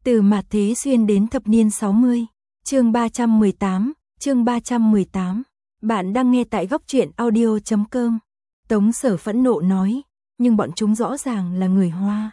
Từ mạt thế xuyên đến thập niên 60, chương 318. Bạn đang nghe tại góc truyện audio.com. Tống Sở phẫn nộ nói, nhưng bọn chúng rõ ràng là người Hoa.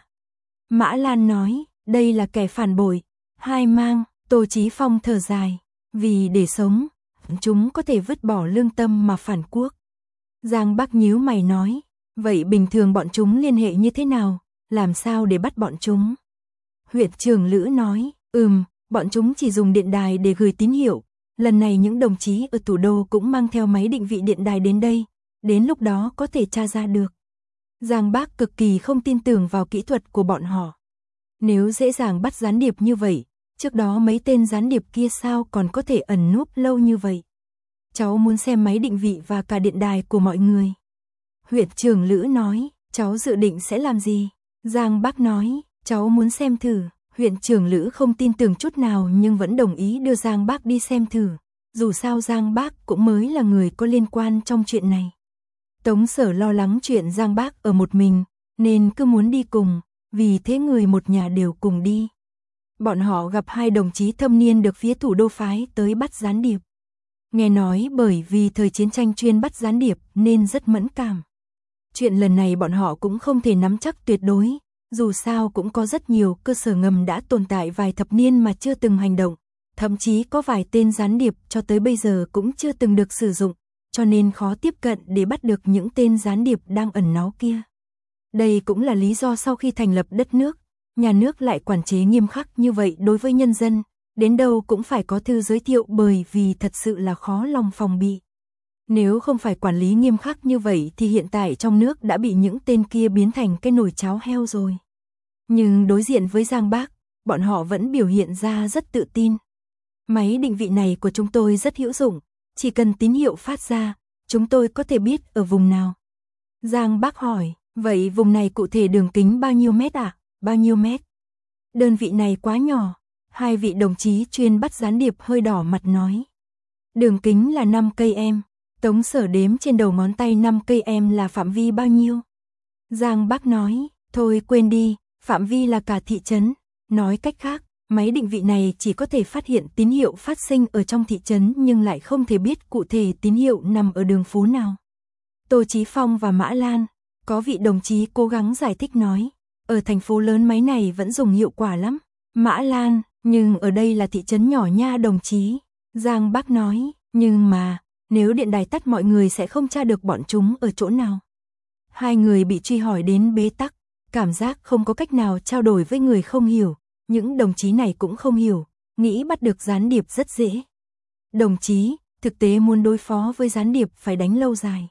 Mã Lan nói, đây là kẻ phản bội. Hai Mang, Tô Chí Phong thở dài, vì để sống, chúng có thể vứt bỏ lương tâm mà phản quốc. Giang Bắc nhíu mày nói, vậy bình thường bọn chúng liên hệ như thế nào, làm sao để bắt bọn chúng? Huyện trưởng Lữ nói, bọn chúng chỉ dùng điện đài để gửi tín hiệu, lần này những đồng chí ở thủ đô cũng mang theo máy định vị điện đài đến đây, đến lúc đó có thể tra ra được. Giang Bắc cực kỳ không tin tưởng vào kỹ thuật của bọn họ. Nếu dễ dàng bắt gián điệp như vậy, trước đó mấy tên gián điệp kia sao còn có thể ẩn núp lâu như vậy? Cháu muốn xem máy định vị và cả điện đài của mọi người. Huyện trưởng Lữ nói, cháu dự định sẽ làm gì? Giang Bắc nói, cháu muốn xem thử. Huyện trưởng Lữ không tin tưởng chút nào nhưng vẫn đồng ý đưa Giang Bắc đi xem thử. Dù sao Giang Bắc cũng mới là người có liên quan trong chuyện này. Tống Sở lo lắng chuyện Giang Bắc ở một mình, nên cứ muốn đi cùng, vì thế người một nhà đều cùng đi. Bọn họ gặp hai đồng chí thâm niên được phía thủ đô phái tới bắt gián điệp. Nghe nói bởi vì thời chiến tranh chuyên bắt gián điệp nên rất mẫn cảm. Chuyện lần này bọn họ cũng không thể nắm chắc tuyệt đối, dù sao cũng có rất nhiều cơ sở ngầm đã tồn tại vài thập niên mà chưa từng hành động, thậm chí có vài tên gián điệp cho tới bây giờ cũng chưa từng được sử dụng, cho nên khó tiếp cận để bắt được những tên gián điệp đang ẩn náu kia. Đây cũng là lý do sau khi thành lập đất nước, nhà nước lại quản chế nghiêm khắc như vậy đối với nhân dân, đến đâu cũng phải có thư giới thiệu bởi vì thật sự là khó lòng phòng bị. Nếu không phải quản lý nghiêm khắc như vậy thì hiện tại trong nước đã bị những tên kia biến thành cái nồi cháo heo rồi. Nhưng đối diện với Giang Bắc, bọn họ vẫn biểu hiện ra rất tự tin. Máy định vị này của chúng tôi rất hữu dụng, chỉ cần tín hiệu phát ra, chúng tôi có thể biết ở vùng nào. Giang Bắc hỏi, vậy vùng này cụ thể đường kính bao nhiêu mét ạ? Bao nhiêu mét? Đơn vị này quá nhỏ. Hai vị đồng chí chuyên bắt gián điệp hơi đỏ mặt nói. Đường kính là 5 cây em. Tống Sở đếm trên đầu ngón tay 5 cây em là phạm vi bao nhiêu? Giang Bắc nói, thôi quên đi, phạm vi là cả thị trấn. Nói cách khác, máy định vị này chỉ có thể phát hiện tín hiệu phát sinh ở trong thị trấn nhưng lại không thể biết cụ thể tín hiệu nằm ở đường phố nào. Tô Chí Phong và Mã Lan, có vị đồng chí cố gắng giải thích nói, ở thành phố lớn máy này vẫn dùng hiệu quả lắm. Mã Lan, nhưng ở đây là thị trấn nhỏ nha đồng chí. Giang Bắc nói, nhưng mà, nếu điện đài tắt mọi người sẽ không tra được bọn chúng ở chỗ nào. Hai người bị truy hỏi đến bế tắc, cảm giác không có cách nào trao đổi với người không hiểu. Những đồng chí này cũng không hiểu, nghĩ bắt được gián điệp rất dễ. Đồng chí, thực tế muốn đối phó với gián điệp phải đánh lâu dài.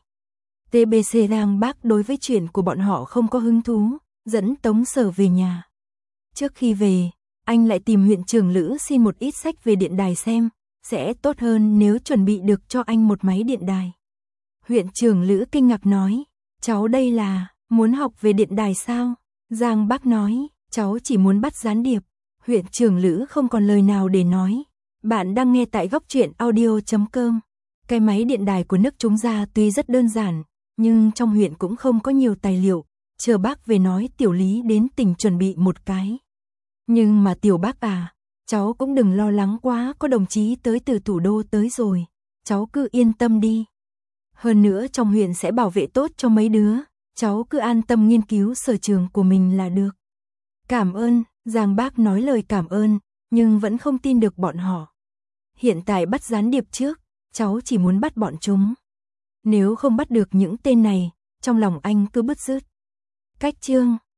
TBC Giang Bắc đối với chuyện của bọn họ không có hứng thú, dẫn Tống Sở về nhà. Trước khi về, anh lại tìm huyện trưởng Lữ xin một ít sách về điện đài xem, sẽ tốt hơn nếu chuẩn bị được cho anh một máy điện đài. Huyện trưởng Lữ kinh ngạc nói, cháu đây là, muốn học về điện đài sao? Giang Bắc nói, cháu chỉ muốn bắt gián điệp. Huyện trưởng Lữ không còn lời nào để nói. Bạn đang nghe tại góc truyện audio.com. Cái máy điện đài của nước chúng ta tuy rất đơn giản, nhưng trong huyện cũng không có nhiều tài liệu, chờ bác về nói Tiểu Lý đến tỉnh chuẩn bị một cái. Nhưng mà Tiểu Bác à, cháu cũng đừng lo lắng quá, có đồng chí tới từ thủ đô tới rồi, cháu cứ yên tâm đi. Hơn nữa trong huyện sẽ bảo vệ tốt cho mấy đứa, cháu cứ an tâm nghiên cứu sở trường của mình là được. Cảm ơn, Giang Bác nói lời cảm ơn, nhưng vẫn không tin được bọn họ. Hiện tại bắt gián điệp trước, cháu chỉ muốn bắt bọn chúng. Nếu không bắt được những tên này, trong lòng anh cứ bứt rứt. Cách chương